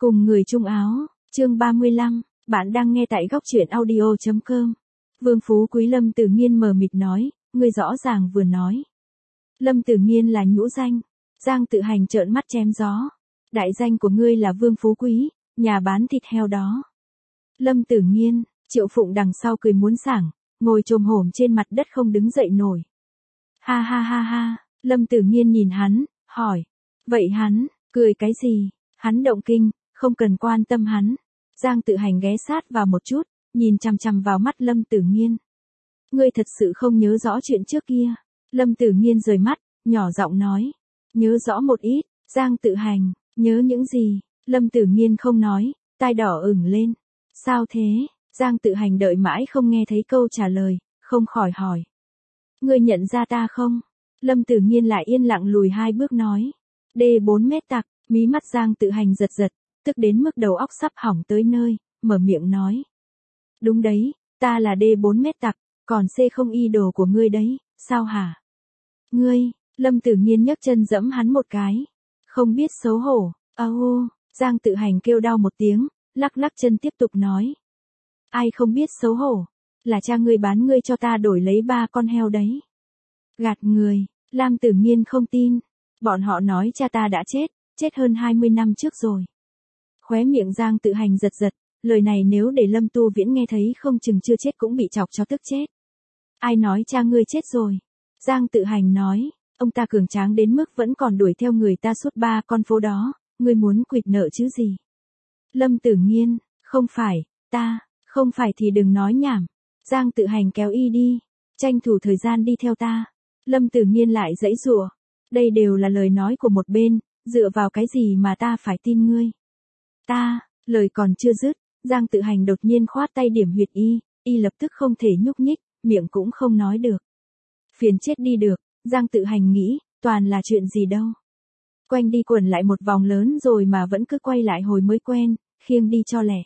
Cùng người chung áo, chương 35, bạn đang nghe tại góc truyện audio.com. Vương Phú Quý Lâm Tử Nghiên mờ mịt nói, ngươi rõ ràng vừa nói. Lâm Tử Nghiên là nhũ danh. Giang Tự Hành trợn mắt chém gió. Đại danh của ngươi là Vương Phú Quý, nhà bán thịt heo đó. Lâm Tử Nghiên, Triệu Phụng đằng sau cười muốn sảng, ngồi chồm hổm trên mặt đất không đứng dậy nổi. Ha ha ha ha, Lâm Tử Nghiên nhìn hắn, hỏi. Vậy hắn, cười cái gì? Hắn động kinh, không cần quan tâm hắn. Giang Tự Hành ghé sát vào một chút, nhìn chằm chằm vào mắt Lâm Tử Nghiên. Ngươi thật sự không nhớ rõ chuyện trước kia. Lâm Tử Nghiên rời mắt, nhỏ giọng nói. Nhớ rõ một ít. Giang Tự Hành, nhớ những gì? Lâm Tử Nghiên không nói, tai đỏ ửng lên. Sao thế? Giang Tự Hành đợi mãi không nghe thấy câu trả lời, không khỏi hỏi. Ngươi nhận ra ta không? Lâm Tử Nghiên lại yên lặng lùi 2 bước nói. D4 mét tặc, mí mắt Giang Tự Hành giật giật, tức đến mức đầu óc sắp hỏng tới nơi, mở miệng nói. Đúng đấy, ta là D4 mét tặc, còn C không y đồ của ngươi đấy, sao hả? Ngươi, Lâm Tử Nghiên nhấc chân giẫm hắn một cái. Không biết xấu hổ, Giang Tự Hành kêu đau một tiếng, lắc lắc chân tiếp tục nói. Ai không biết xấu hổ, là cha ngươi bán ngươi cho ta đổi lấy 3 con heo đấy. Gạt người, Lam Tử Nghiên không tin, bọn họ nói cha ta đã chết hơn 20 năm trước rồi. Khóe miệng Giang Tự Hành giật giật, lời này nếu để Lâm Tu Viễn nghe thấy không chừng chưa chết cũng bị chọc cho tức chết. Ai nói cha ngươi chết rồi? Giang Tự Hành nói, ông ta cường tráng đến mức vẫn còn đuổi theo người ta suốt 3 con phố đó, ngươi muốn quỵt nợ chứ gì? Lâm Tử Nghiên, không phải, không phải thì đừng nói nhảm. Giang Tự Hành kéo y đi, tranh thủ thời gian đi theo ta. Lâm Tử Nghiên lại giãy giụa, đây đều là lời nói của một bên, dựa vào cái gì mà ta phải tin ngươi? Lời còn chưa dứt, Giang Tự Hành đột nhiên khoát tay điểm huyệt y lập tức không thể nhúc nhích, miệng cũng không nói được. Phiền chết đi được, Giang Tự Hành nghĩ, toàn là chuyện gì đâu. Quanh đi quẩn lại một vòng lớn rồi mà vẫn cứ quay lại hồi mới quen, khiêng đi cho lẹ.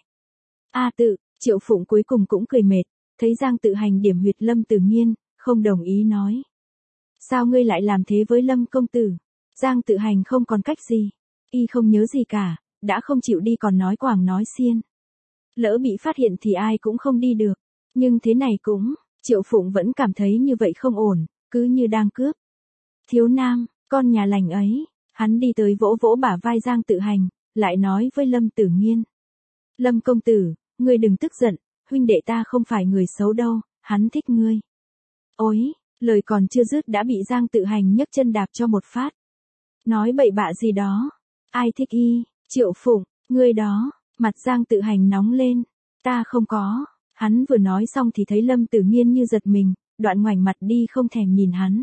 Triệu Phụng cuối cùng cũng cười mệt, thấy Giang Tự Hành điểm huyệt Lâm Tử Nghiên, không đồng ý nói. Sao ngươi lại làm thế với Lâm công tử? Giang Tự Hành không còn cách gì. Y không nhớ gì cả, đã không chịu đi còn nói quảng nói xiên. Lỡ bị phát hiện thì ai cũng không đi được. Nhưng thế này cũng, Triệu Phụng vẫn cảm thấy như vậy không ổn, cứ như đang cướp. Thiếu nam, con nhà lành ấy, hắn đi tới vỗ vỗ bả vai Giang Tự Hành, lại nói với Lâm Tử Nghiên. Lâm công tử, ngươi đừng tức giận, huynh đệ ta không phải người xấu đâu, hắn thích ngươi. Ôi, lời còn chưa dứt đã bị Giang Tự Hành nhấc chân đạp cho một phát. Nói bậy bạ gì đó, ai thích y? Triệu Phụng, ngươi đó, mặt Giang Tự Hành nóng lên. Ta không có. Hắn vừa nói xong thì thấy Lâm Tử Nghiên như giật mình, đoạn ngoảnh mặt đi không thèm nhìn hắn.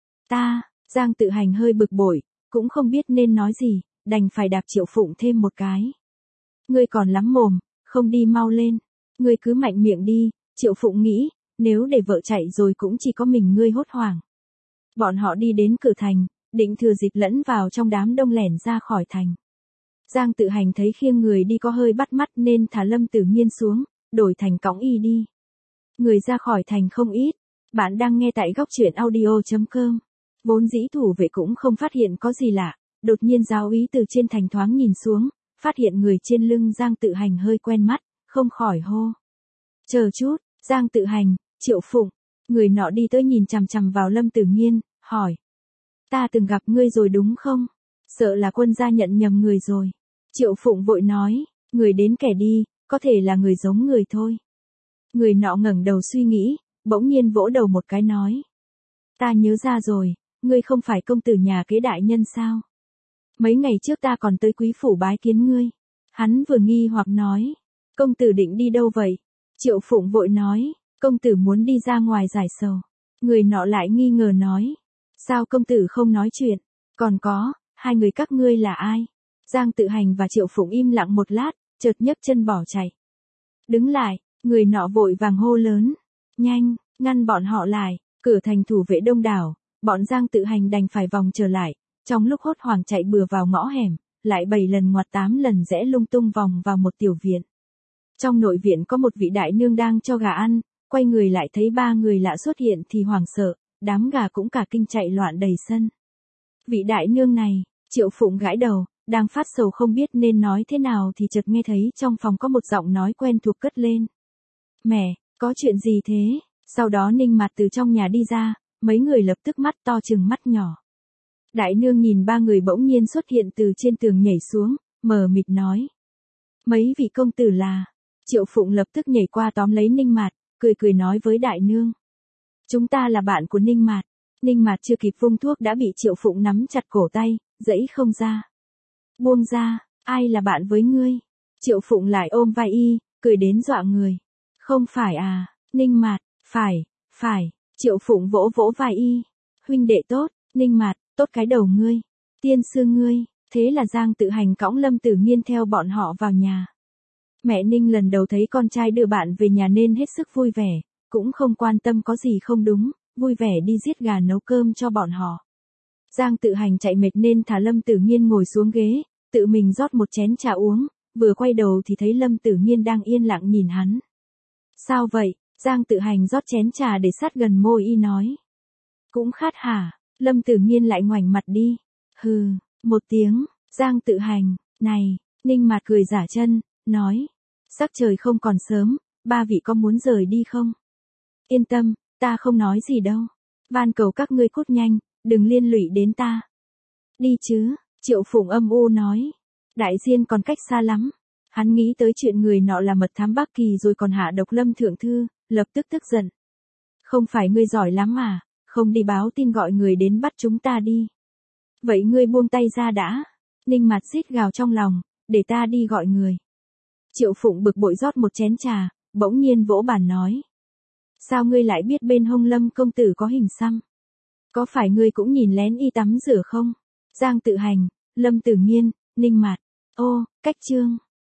Giang Tự Hành hơi bực bội, cũng không biết nên nói gì, đành phải đạp Triệu Phụng thêm một cái. Ngươi còn lắm mồm, không đi mau lên. Ngươi cứ mạnh miệng đi, Triệu Phụng nghĩ, nếu để vợ chạy rồi cũng chỉ có mình ngươi hốt hoảng. Bọn họ đi đến cửa thành, định thừa dịp lẫn vào trong đám đông lẻn ra khỏi thành. Giang Tự Hành thấy khiêng người đi có hơi bắt mắt nên thả Lâm Tử Nghiên xuống, đổi thành cõng y đi. Người ra khỏi thành không ít. Bạn đang nghe tại góc truyện audio.com. Vốn dĩ thủ vệ cũng không phát hiện có gì lạ, đột nhiên giáo úy từ trên thành thoáng nhìn xuống, phát hiện người trên lưng Giang Tự Hành hơi quen mắt, không khỏi hô. Chờ chút, Giang Tự Hành, Triệu Phụng. Người nọ đi tới nhìn chằm chằm vào Lâm Tử Nghiên, hỏi. Ta từng gặp ngươi rồi đúng không? Sợ là quân gia nhận nhầm người rồi. Triệu Phụng vội nói, người đến kẻ đi, có thể là người giống người thôi. Người nọ ngẩng đầu suy nghĩ, bỗng nhiên vỗ đầu một cái nói. Ta nhớ ra rồi, ngươi không phải công tử nhà kế đại nhân sao? Mấy ngày trước ta còn tới quý phủ bái kiến ngươi. Hắn vừa nghi hoặc nói, công tử định đi đâu vậy? Triệu Phụng vội nói, công tử muốn đi ra ngoài giải sầu. Người nọ lại nghi ngờ nói, sao công tử không nói chuyện? Còn có, hai người các ngươi là ai? Giang Tự Hành và Triệu Phụng im lặng một lát, chợt nhấc chân bỏ chạy. Đứng lại, người nọ vội vàng hô lớn. Nhanh, ngăn bọn họ lại, cửa thành thủ vệ đông đảo, bọn Giang Tự Hành đành phải vòng trở lại, trong lúc hốt hoảng chạy bừa vào ngõ hẻm, lại 7 lần ngoặt 8 lần rẽ lung tung vòng vào một tiểu viện. Trong nội viện có một vị đại nương đang cho gà ăn, quay người lại thấy 3 người lạ xuất hiện thì hoảng sợ, đám gà cũng cả kinh chạy loạn đầy sân. Vị đại nương này, Triệu Phụng gãi đầu, Đang phát sầu không biết nên nói thế nào thì chợt nghe thấy trong phòng có một giọng nói quen thuộc cất lên. Mẹ, có chuyện gì thế? Sau đó Ninh Mạt từ trong nhà đi ra, mấy người lập tức mắt to trừng mắt nhỏ. Đại nương nhìn ba người bỗng nhiên xuất hiện từ trên tường nhảy xuống, mờ mịt nói. Mấy vị công tử là... Triệu Phụng lập tức nhảy qua tóm lấy Ninh Mạt, cười cười nói với đại nương. Chúng ta là bạn của Ninh Mạt. Ninh Mạt chưa kịp vung thuốc đã bị Triệu Phụng nắm chặt cổ tay, giãy không ra. Buông ra, ai là bạn với ngươi? Triệu Phụng lại ôm vai y, cười đến dọa người. Không phải à, Ninh Mạt, phải. Triệu Phụng vỗ vỗ vai y. Huynh đệ tốt, Ninh Mạt, tốt cái đầu ngươi. Tiên sư ngươi, thế là Giang Tự Hành cõng Lâm Tử Nghiên theo bọn họ vào nhà. Mẹ Ninh lần đầu thấy con trai đưa bạn về nhà nên hết sức vui vẻ, cũng không quan tâm có gì không đúng, vui vẻ đi giết gà nấu cơm cho bọn họ. Giang Tự Hành chạy mệt nên thả Lâm Tử Nghiên ngồi xuống ghế, tự mình rót một chén trà uống, vừa quay đầu thì thấy Lâm Tử Nghiên đang yên lặng nhìn hắn. Sao vậy? Giang Tự Hành rót chén trà để sát gần môi y nói. Cũng khát hả? Lâm Tử Nghiên lại ngoảnh mặt đi. Hừ, một tiếng. Giang Tự Hành, này, Ninh Mạt cười giả chân, nói. Sắc trời không còn sớm, ba vị có muốn rời đi không? Yên tâm, ta không nói gì đâu. Van cầu các ngươi cút nhanh, đừng liên lụy đến ta. Đi chứ, Triệu Phụng âm u nói. Đại Diên còn cách xa lắm. Hắn nghĩ tới chuyện người nọ là mật thám Bắc Kỳ rồi còn hạ độc Lâm thượng thư, lập tức tức giận. Không phải ngươi giỏi lắm à, không đi báo tin gọi người đến bắt chúng ta đi. Vậy ngươi buông tay ra đã. Ninh Mạt rít gào trong lòng, để ta đi gọi người. Triệu Phụng bực bội rót một chén trà, bỗng nhiên vỗ bàn nói. Sao ngươi lại biết bên hông Lâm công tử có hình xăm? Có phải ngươi cũng nhìn lén y tắm rửa không? Giang Tự Hành, Lâm Tử Nghiên, Ninh Mạt. Ô, cách chương.